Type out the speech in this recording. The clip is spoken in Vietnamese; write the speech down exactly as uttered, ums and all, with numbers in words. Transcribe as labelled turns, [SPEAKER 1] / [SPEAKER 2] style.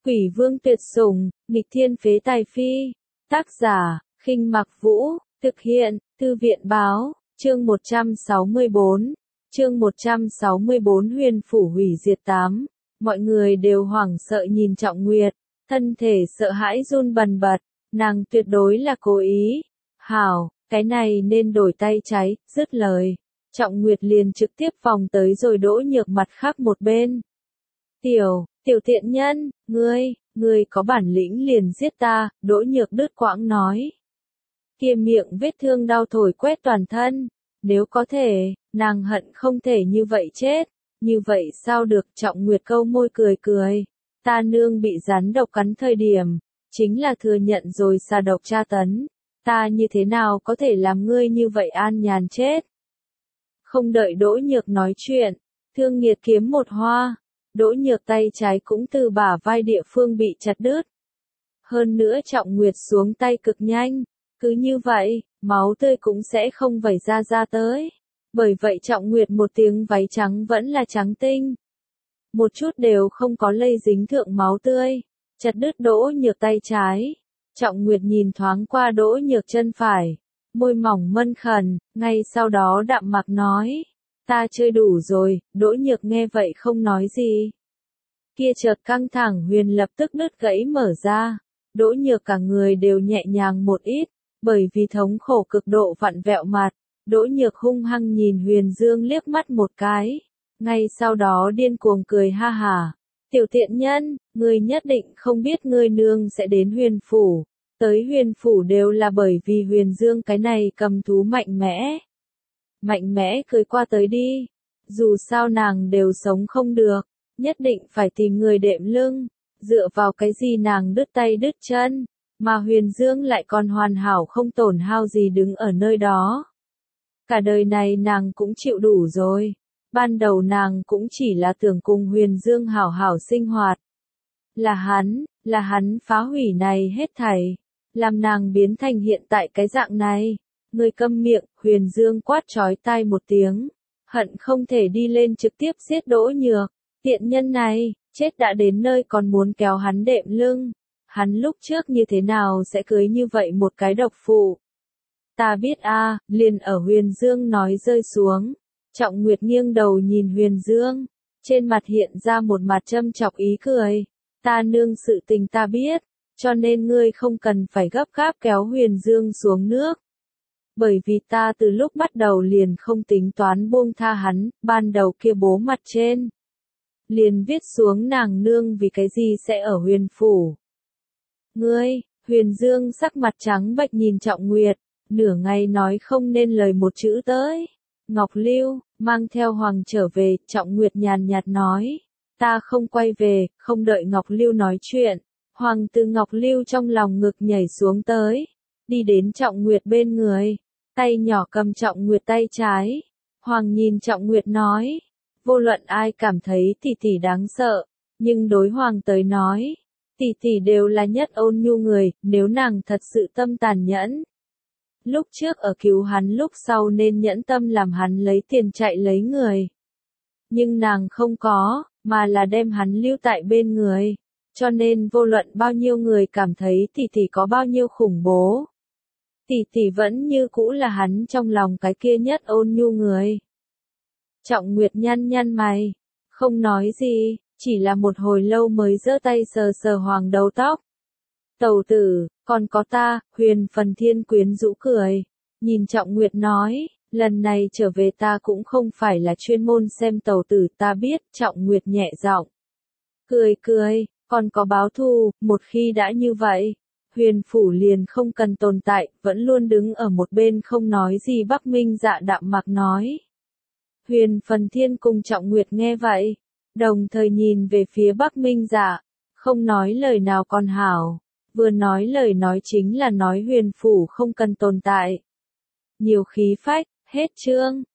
[SPEAKER 1] Quỷ vương tuyệt sủng, nghịch thiên phế tài phi. Tác giả, Khinh Mặc Vũ, thực hiện, Thư viện báo, chương một trăm sáu mươi bốn. Chương một trăm sáu mươi bốn Huyền phủ hủy diệt tám. Mọi người đều hoảng sợ nhìn Trọng Nguyệt, thân thể sợ hãi run bần bật, nàng tuyệt đối là cố ý. Hảo, cái này nên đổi tay cháy, dứt lời. Trọng Nguyệt liền trực tiếp vòng tới rồi Đỗ Nhược mặt khác một bên. Tiểu, tiểu tiện nhân, ngươi, ngươi có bản lĩnh liền giết ta, Đỗ Nhược đứt quãng nói. Kia miệng vết thương đau thổi quét toàn thân, nếu có thể, nàng hận không thể như vậy chết, như vậy sao được. Trọng Nguyệt câu môi cười cười, ta nương bị rắn độc cắn thời điểm, chính là thừa nhận rồi xà độc tra tấn, ta như thế nào có thể làm ngươi như vậy an nhàn chết. Không đợi Đỗ Nhược nói chuyện, Thương Nghiệt kiếm một hoa, Đỗ Nhược tay trái cũng từ bả vai địa phương bị chặt đứt. Hơn nữa Trọng Nguyệt xuống tay cực nhanh, cứ như vậy, máu tươi cũng sẽ không vẩy ra ra tới. Bởi vậy Trọng Nguyệt một tiếng váy trắng vẫn là trắng tinh. Một chút đều không có lây dính thượng máu tươi, chặt đứt Đỗ Nhược tay trái. Trọng Nguyệt nhìn thoáng qua Đỗ Nhược chân phải, môi mỏng mân khẩn, ngay sau đó đạm mạc nói. Ta chơi đủ rồi. Đỗ Nhược nghe vậy không nói gì. Kia chợt căng thẳng huyền lập tức đứt gãy mở ra. Đỗ Nhược cả người đều nhẹ nhàng một ít, bởi vì thống khổ cực độ vặn vẹo mặt. Đỗ Nhược hung hăng nhìn Huyền Dương liếc mắt một cái, ngay sau đó điên cuồng cười ha hả. Tiểu tiện nhân, ngươi nhất định không biết ngươi nương sẽ đến Huyền phủ. Tới Huyền phủ đều là bởi vì Huyền Dương cái này cầm thú mạnh mẽ. Mạnh mẽ cười qua tới đi. Dù sao nàng đều sống không được, nhất định phải tìm người đệm lưng. Dựa vào cái gì nàng đứt tay đứt chân, mà Huyền Dương lại còn hoàn hảo không tổn hao gì đứng ở nơi đó. Cả đời này nàng cũng chịu đủ rồi. Ban đầu nàng cũng chỉ là tưởng cùng Huyền Dương hảo hảo sinh hoạt. Là hắn, là hắn phá hủy này hết thảy, làm nàng biến thành hiện tại cái dạng này. Ngươi câm miệng, Huyền Dương quát chói tai một tiếng, hận không thể đi lên trực tiếp giết Đỗ Nhược. Tiện nhân này, chết đã đến nơi còn muốn kéo hắn đệm lưng. Hắn lúc trước như thế nào sẽ cưới như vậy một cái độc phụ? Ta biết a. À, liền ở Huyền Dương nói rơi xuống. Trọng Nguyệt nghiêng đầu nhìn Huyền Dương, trên mặt hiện ra một mặt châm chọc ý cười. Ta nương sự tình ta biết, cho nên ngươi không cần phải gấp gáp kéo Huyền Dương xuống nước. Bởi vì ta từ lúc bắt đầu liền không tính toán buông tha hắn, ban đầu kia bố mặt trên. Liền viết xuống nàng nương vì cái gì sẽ ở Huyền phủ. Ngươi, Huyền Dương sắc mặt trắng bệch nhìn Trọng Nguyệt, nửa ngày nói không nên lời một chữ tới. Ngọc Lưu, mang theo Hoàng trở về, Trọng Nguyệt nhàn nhạt nói. Ta không quay về, không đợi Ngọc Lưu nói chuyện. Hoàng từ Ngọc Lưu trong lòng ngực nhảy xuống tới, đi đến Trọng Nguyệt bên người, tay nhỏ cầm Trọng Nguyệt tay trái. Hoàng nhìn Trọng Nguyệt nói, vô luận ai cảm thấy tỷ tỷ đáng sợ, nhưng đối Hoàng tới nói, tỷ tỷ đều là nhất ôn nhu người, nếu nàng thật sự tâm tàn nhẫn. Lúc trước ở cứu hắn lúc sau nên nhẫn tâm làm hắn lấy tiền chạy lấy người. Nhưng nàng không có, mà là đem hắn lưu tại bên người. Cho nên vô luận bao nhiêu người cảm thấy tỷ tỷ có bao nhiêu khủng bố, tỷ tỷ vẫn như cũ là hắn trong lòng cái kia nhất ôn nhu người. Trọng Nguyệt nhăn nhăn mày, không nói gì, chỉ là một hồi lâu mới giơ tay sờ sờ Hoàng đầu tóc. Tẩu tử, còn có ta. Huyền Phần Thiên quyến rũ cười, nhìn Trọng Nguyệt nói, lần này trở về ta cũng không phải là chuyên môn xem tẩu tử ta biết. Trọng Nguyệt nhẹ giọng, cười cười, còn có báo thù, một khi đã như vậy, Huyền phủ liền không cần tồn tại, vẫn luôn đứng ở một bên không nói gì. Bắc Minh Dạ đạm mạc nói. Huyền Phần Thiên cùng Trọng Nguyệt nghe vậy, đồng thời nhìn về phía Bắc Minh Dạ, không nói lời nào còn hảo, vừa nói lời nói chính là nói Huyền phủ không cần tồn tại. Nhiều khí phách, hết chương.